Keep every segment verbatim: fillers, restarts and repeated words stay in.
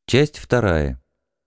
Часть вторая.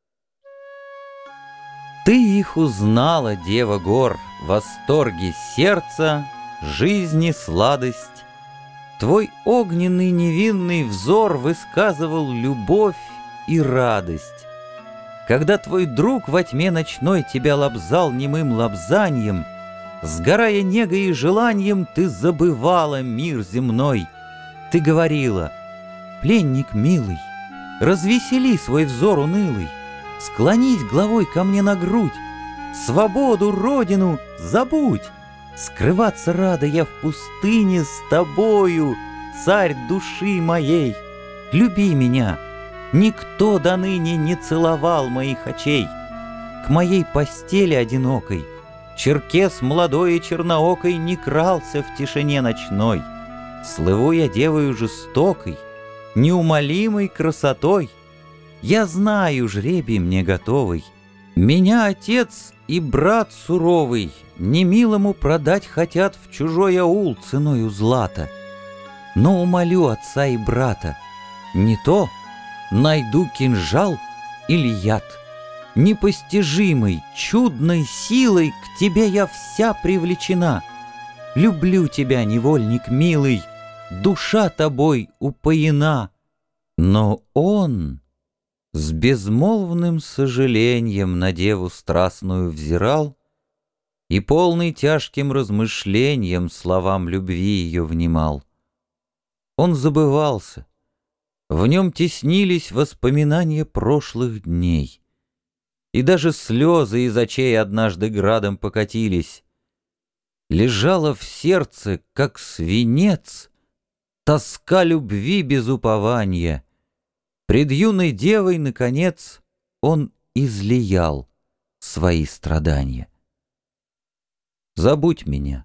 Ты их узнала, дева гор, восторги сердца, жизни сладость. Твой огненный невинный взор высказывал любовь и радость. Когда твой друг во тьме ночной тебя лобзал немым лобзаньем, сгорая негой и желанием, ты забывала мир земной. Ты говорила: пленник милый, развесели свой взор унылый, склонись головой ко мне на грудь, свободу, родину забудь. Скрываться рада я в пустыне с тобою, царь души моей. Люби меня, никто до ныне не целовал моих очей. К моей постели одинокой черкес молодой и черноокой не крался в тишине ночной. Слыву я девою жестокой, неумолимой красотой. Я знаю, жребий мне готовый, меня отец и брат суровый немилому продать хотят в чужой аул ценою злата. Но умолю отца и брата, не то найду кинжал или яд. Непостижимой, чудной силой к тебе я вся привлечена. Люблю тебя, невольник милый, душа тобой упоена. Но он с безмолвным сожалением на деву страстную взирал и полный тяжким размышлением словам любви ее внимал. Он забывался, в нем теснились воспоминания прошлых дней, и даже слезы из очей однажды градом покатились. Лежала в сердце, как свинец, тоска любви без упования. Пред юной девой, наконец, он излиял свои страдания. Забудь меня.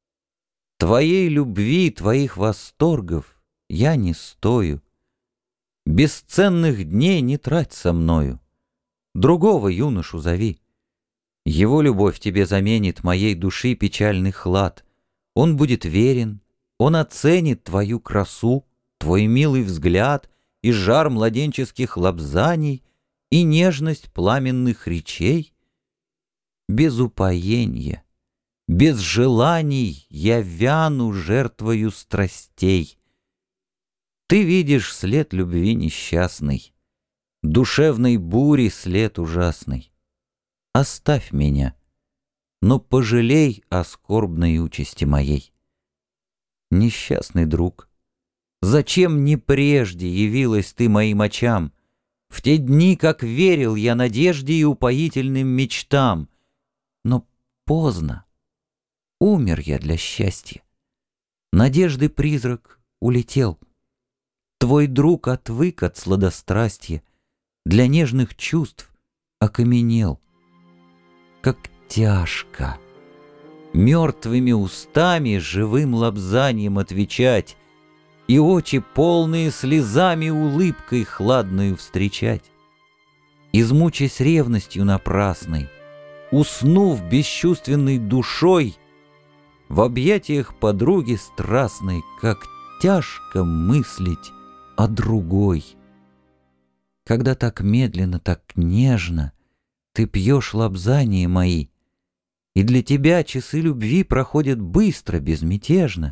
Твоей любви, твоих восторгов я не стою. Бесценных дней не трать со мною. Другого юношу зови. Его любовь тебе заменит моей души печальный хлад. Он будет верен, он оценит твою красу, твой милый взгляд и жар младенческих лобзаний, и нежность пламенных речей. Без упоения, без желаний я вяну жертвою страстей. Ты видишь след любви несчастный, душевной бури след ужасный. Оставь меня, но пожалей о скорбной участи моей. Несчастный друг, зачем не прежде явилась ты моим очам, в те дни, как верил я надежде и упоительным мечтам? Но поздно, умер я для счастья. Надежды призрак улетел. Твой друг отвык от сладострастья, для нежных чувств окаменел. Как тяжко мертвыми устами живым лобзанием отвечать и очи, полные слезами, улыбкой хладною встречать. Измучаясь ревностью напрасной, уснув бесчувственной душой, в объятиях подруги страстной, как тяжко мыслить о другой. Когда так медленно, так нежно ты пьешь лобзания мои, и для тебя часы любви проходят быстро, безмятежно,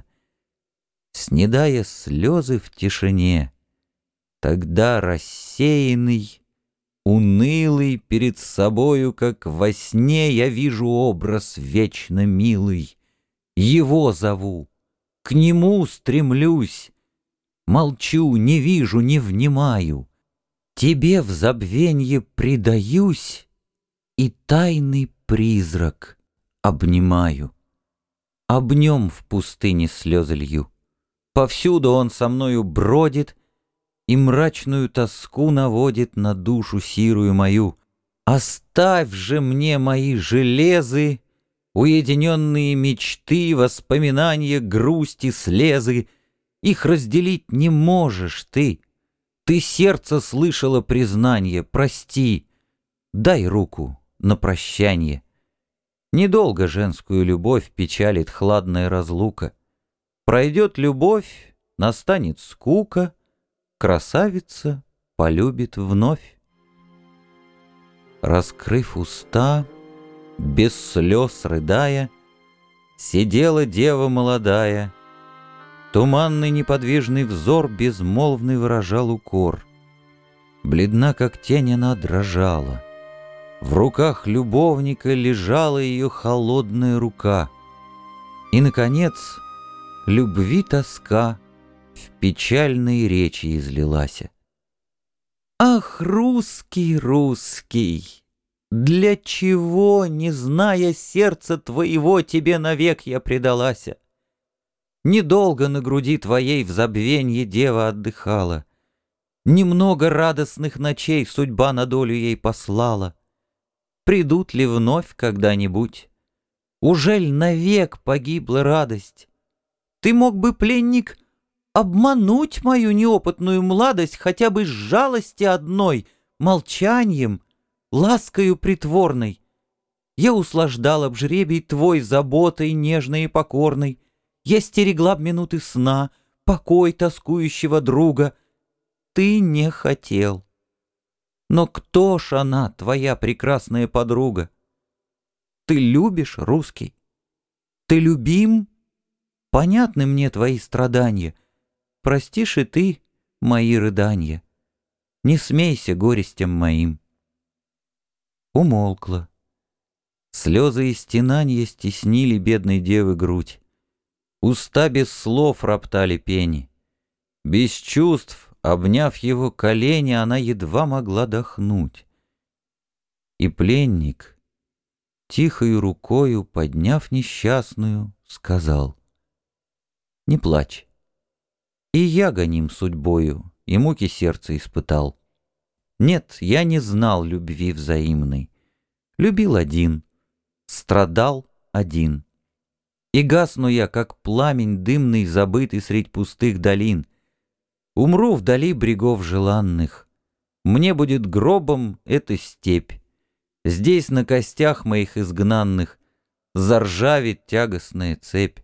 снедая слезы в тишине, тогда рассеянный, унылый перед собою, как во сне, я вижу образ вечно милый. Его зову, к нему стремлюсь, молчу, не вижу, не внимаю. Тебе в забвенье предаюсь и тайный призрак обнимаю. Об нем в пустыне слезы лью. Повсюду он со мною бродит и мрачную тоску наводит на душу сирую мою. Оставь же мне мои железы, уединенные мечты, воспоминания, грусти, слезы. Их разделить не можешь ты. Ты сердце слышала признание, прости, дай руку на прощанье. Недолго женскую любовь печалит хладная разлука. Пройдет любовь, настанет скука, красавица полюбит вновь. Раскрыв уста, без слез рыдая, сидела дева молодая. Туманный неподвижный взор безмолвный выражал укор. Бледна, как тень, она дрожала. В руках любовника лежала ее холодная рука. И, наконец, любви тоска в печальной речи излилась. Ах, русский, русский! Для чего, не зная сердца твоего, тебе навек я предалася? Недолго на груди твоей в забвенье дева отдыхала. Немного радостных ночей судьба на долю ей послала. Придут ли вновь когда-нибудь? Ужель навек погибла радость? Ты мог бы, пленник, обмануть мою неопытную младость хотя бы с жалости одной, молчанием, ласкою притворной. Я услаждала б жребий твой заботой нежной и покорной. Я стерегла б минуты сна, покой тоскующего друга. Ты не хотел. Но кто ж она, твоя прекрасная подруга? Ты любишь, русский? Ты любим? Понятны мне твои страдания. Простишь и ты мои рыдания. Не смейся горестям моим. Умолкла. Слезы и стенанья стеснили бедной девы грудь. Уста без слов роптали пени. Без чувств, обняв его колени, она едва могла дохнуть. И пленник, тихою рукою подняв несчастную, сказал: «Не плачь, и я гоним судьбою, и муки сердца испытал. Нет, я не знал любви взаимной, любил один, страдал один. И гасну я, как пламень дымный, забытый средь пустых долин. Умру вдали брегов желанных. Мне будет гробом эта степь. Здесь на костях моих изгнанных заржавит тягостная цепь».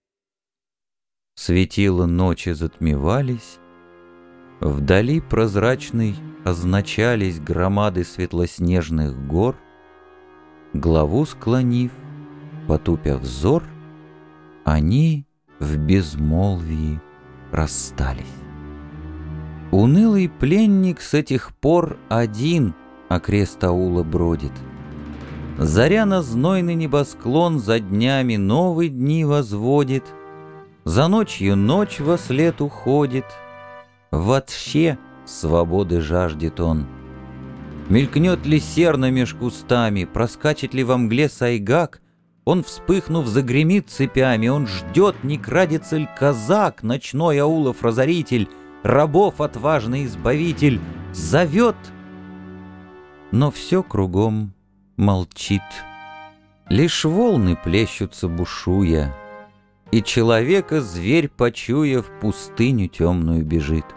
Светила ночи затмевались, вдали прозрачной означались громады светлоснежных гор. Главу склонив, потупя взор, они в безмолвии расстались. Унылый пленник с этих пор один окрест аула бродит. Заря на знойный небосклон за днями новые дни возводит, за ночью ночь вослед уходит, вообще свободы жаждет он. Мелькнет ли серна меж кустами, проскачет ли во мгле сайгак, он, вспыхнув, загремит цепями, он ждет, не крадется ли казак, ночной аулов разоритель, рабов отважный избавитель, зовет. Но все кругом молчит, лишь волны плещутся, бушуя, и человека зверь, почуя, в пустыню темную бежит.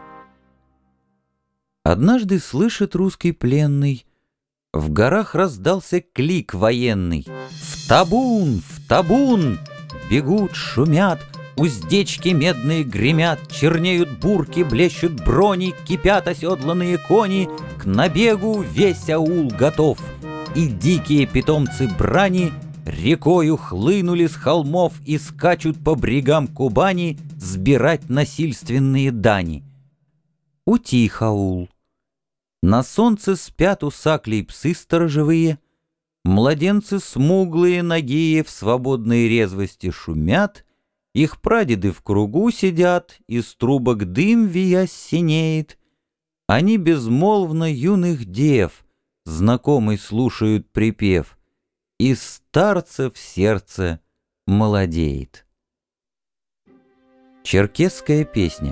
Однажды слышит русский пленный, в горах раздался клик военный: «В табун! В табун!» Бегут, шумят, уздечки медные гремят, чернеют бурки, блещут брони, кипят оседланные кони, к набегу весь аул готов, и дикие питомцы брани рекою хлынули с холмов и скачут по брегам Кубани сбирать насильственные дани. Утих аул. На солнце спят у саклей псы сторожевые, младенцы смуглые, нагие, в свободной резвости шумят, их прадеды в кругу сидят, из трубок дым виясь синеет. Они безмолвно юных дев, знакомый слушают припев, и старца в сердце молодеет. Черкесская песня.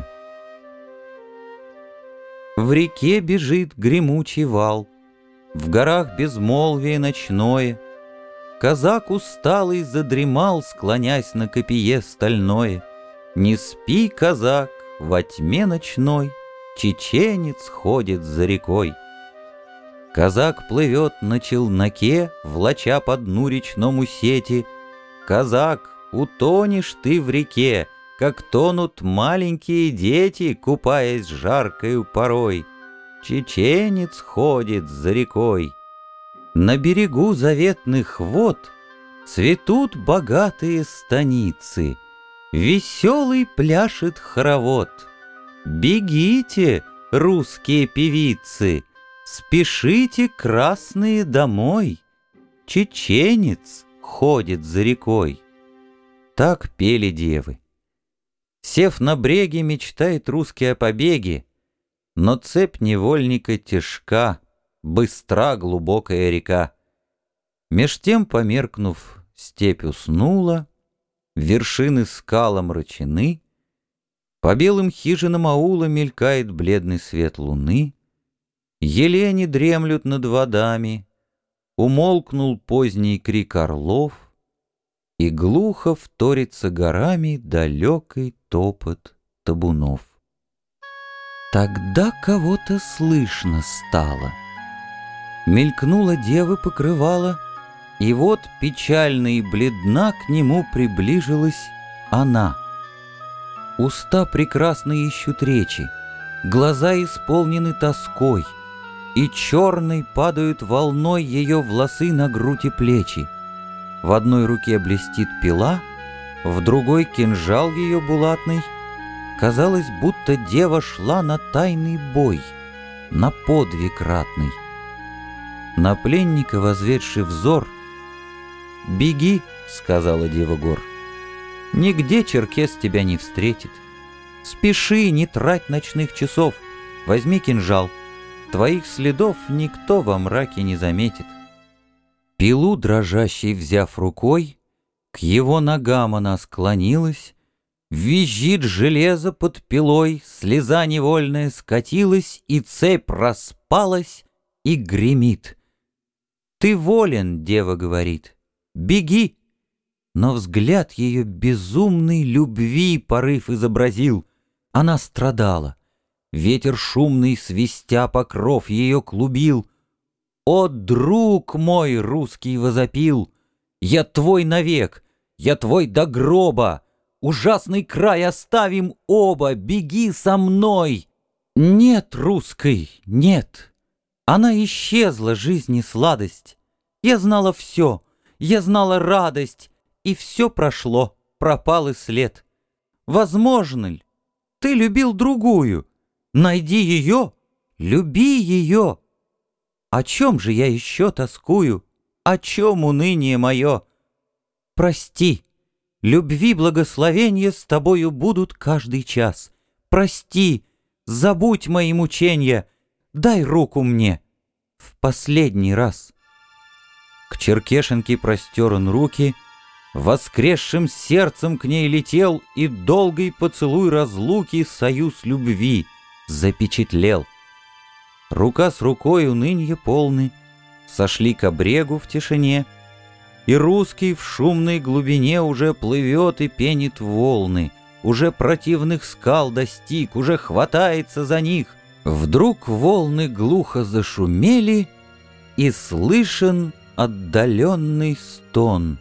В реке бежит гремучий вал, в горах безмолвие ночное. Казак усталый задремал, склонясь на копье стальное. Не спи, казак, во тьме ночной чеченец ходит за рекой. Казак плывет на челноке, влача по дну речному сети. Казак, утонешь ты в реке, как тонут маленькие дети, купаясь жаркою порой. чеченец ходит за рекой. На берегу заветных вод цветут богатые станицы, веселый пляшет хоровод. Бегите, русские певицы, спешите, красные, домой. Чеченец ходит за рекой. Так пели девы. Сев на бреге, мечтает русский о побеге, но цепь невольника тяжка, быстра глубокая река. Меж тем, померкнув, степь уснула, вершины скал омрачены, по белым хижинам аула мелькает бледный свет луны, елени дремлют над водами, умолкнул поздний крик орлов, и глухо вторится горами далекий топот табунов. Тогда кого-то слышно стало. Мелькнула дева покрывала, и вот печально и бледна к нему приближилась она. Уста прекрасно ищут речи, глаза исполнены тоской, и черной падают волной ее волосы на грудь и плечи. В одной руке блестит пила, в другой кинжал ее булатный. Казалось, будто дева шла на тайный бой, на подвиг ратный. На пленника возведший взор: «Беги, — сказала дева гор, — нигде черкес тебя не встретит. Спеши, не трать ночных часов, возьми кинжал, твоих следов никто во мраке не заметит». Пилу дрожащей взяв рукой, к его ногам она склонилась, визжит железо под пилой, слеза невольная скатилась, и цепь распалась, и гремит. «Ты волен, — дева говорит, — беги!» Но взгляд ее безумный любви порыв изобразил. Она страдала. Ветер шумный, свистя, покров ее клубил. «О, друг мой!» — русский возопил. «Я твой навек, я твой до гроба! Ужасный край оставим оба, беги со мной!» Нет русской, нет. Она исчезла, жизни сладость. Я знала все, я знала радость, и все прошло, пропал и след. Возможно ли? Ты любил другую. Найди ее, люби ее. О чем же я еще тоскую? О чем уныние мое? Прости, любви благословенья с тобою будут каждый час. Прости, забудь мои мученья, дай руку мне в последний раз. К черкешенке простер он руки, воскресшим сердцем к ней летел, и долгий поцелуй разлуки союз любви запечатлел. Рука с рукой унынья полны сошли к обрегу в тишине, и русский в шумной глубине уже плывет и пенит волны, уже противных скал достиг, уже хватается за них. Вдруг волны глухо зашумели, и слышен отдаленный стон.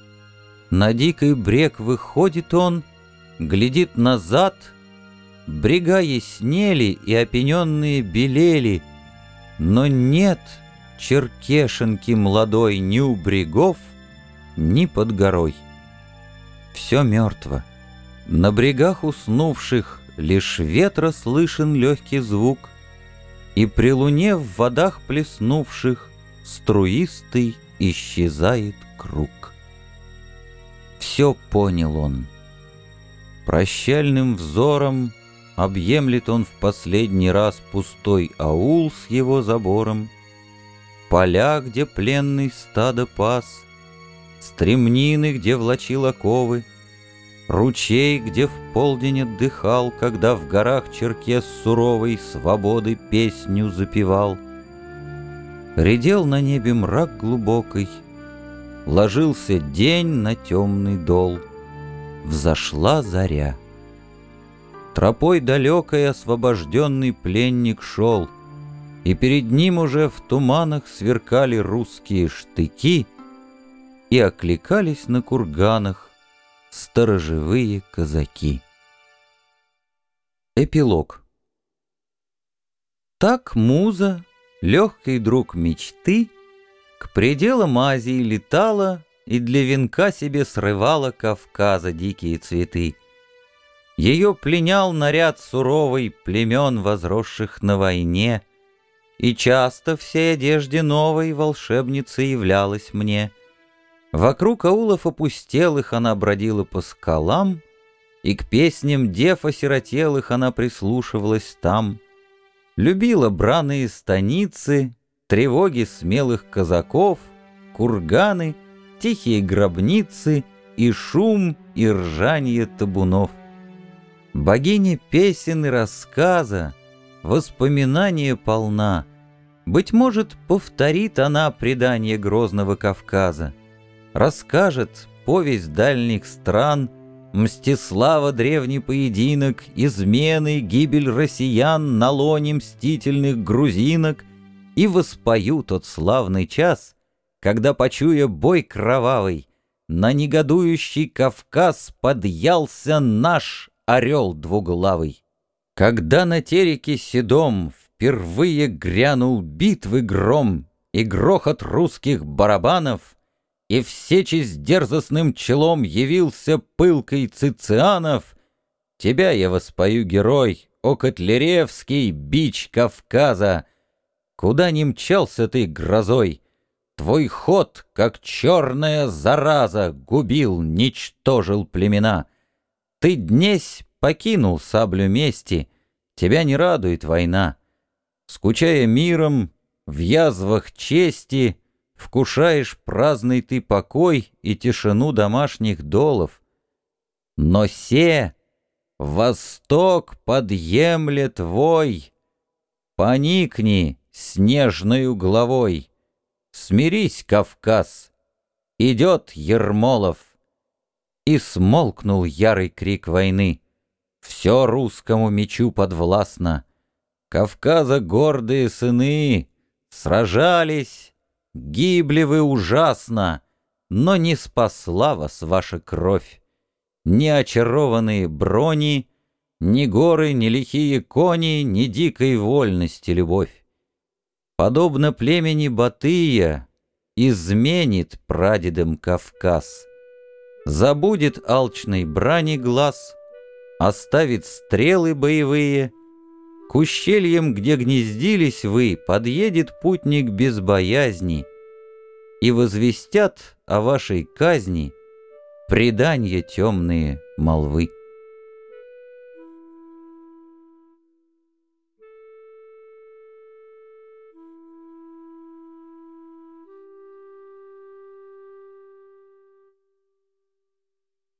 На дикий брег выходит он, глядит назад. Брега яснели и опененные белели, но нет черкешенки молодой ни у брегов, ни под горой. Все мертво. На брегах уснувших лишь ветра слышен легкий звук, и при луне в водах плеснувших струистый исчезает круг. Все понял он. Прощальным взором объемлет он в последний раз пустой аул с его забором, поля, где пленный стадо пас, стремнины, где влачил оковы, ручей, где в полдень отдыхал, когда в горах черкес суровой свободы песню запевал. Редел на небе мрак глубокий, ложился день на темный дол, взошла заря. Тропой далекой освобожденный пленник шел, и перед ним уже в туманах сверкали русские штыки, и окликались на курганах сторожевые казаки. Эпилог. Так муза, легкий друг мечты, к пределам Азии летала и для венка себе срывала Кавказа дикие цветы. Ее пленял наряд суровый племен, возросших на войне, и часто в сей одежде новой волшебница являлась мне. Вокруг аулов опустелых она бродила по скалам, и к песням дев осиротелых она прислушивалась там. Любила браные станицы, тревоги смелых казаков, курганы, тихие гробницы и шум и ржанье табунов. Богиня песен и рассказа, воспоминания полна. Быть может, повторит она предание грозного Кавказа, расскажет повесть дальних стран, Мстислава древний поединок, измены, гибель россиян на лоне мстительных грузинок, и воспою тот славный час, когда, почуя бой кровавый, на негодующий Кавказ подъялся наш орел двуглавый. Когда на тереке седом впервые грянул битвы гром и грохот русских барабанов, и в сечи с дерзостным челом явился пылкой Цицианов, тебя я воспою, герой, о Котляревский, бич Кавказа! Куда ни мчался ты грозой, твой ход, как черная зараза, губил, ничтожил племена. Ты днесь покинул саблю мести, тебя не радует война. Скучая миром, в язвах чести, вкушаешь праздный ты покой и тишину домашних долов. Но се, восток подъемле твой, поникни снежною главой, смирись, Кавказ, идет Ермолов. И смолкнул ярый крик войны, все русскому мечу подвластно. Кавказа гордые сыны сражались, гибли вы ужасно, но не спасла вас ваша кровь. Ни очарованные брони, ни горы, ни лихие кони, ни дикой вольности любовь. Подобно племени Батыя, изменит прадедам Кавказ. Забудет алчной брани глаз, оставит стрелы боевые. К ущельям, где гнездились вы, подъедет путник без боязни, и возвестят о вашей казни преданья темные молвы.